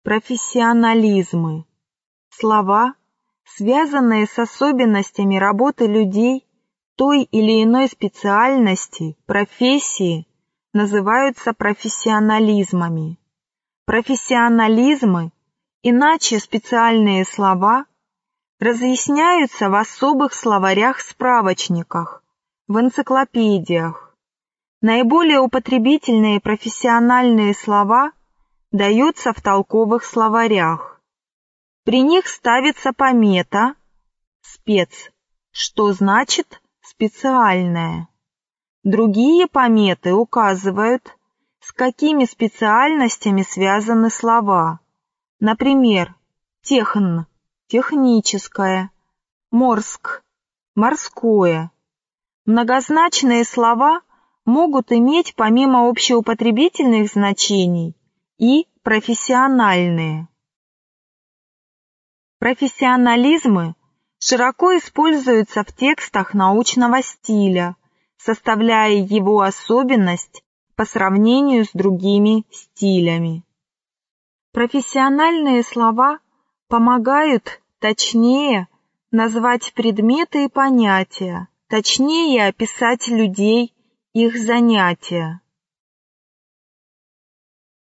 профессионализмы. Слова, связанные с особенностями работы людей той или иной специальности, профессии, называются профессионализмами. Профессионализмы, иначе специальные слова, разъясняются в особых словарях-справочниках, в энциклопедиях. Наиболее употребительные профессиональные слова даются в толковых словарях. При них ставится помета «спец», что значит «специальное». Другие пометы указывают, с какими специальностями связаны слова. Например, техн – техническое, морск – морское. Многозначные слова могут иметь помимо общеупотребительных значений и профессиональные. Профессионализмы широко используются в текстах научного стиля, составляя его особенность по сравнению с другими стилями. Профессиональные слова помогают точнее назвать предметы и понятия, точнее описать людей, их занятия.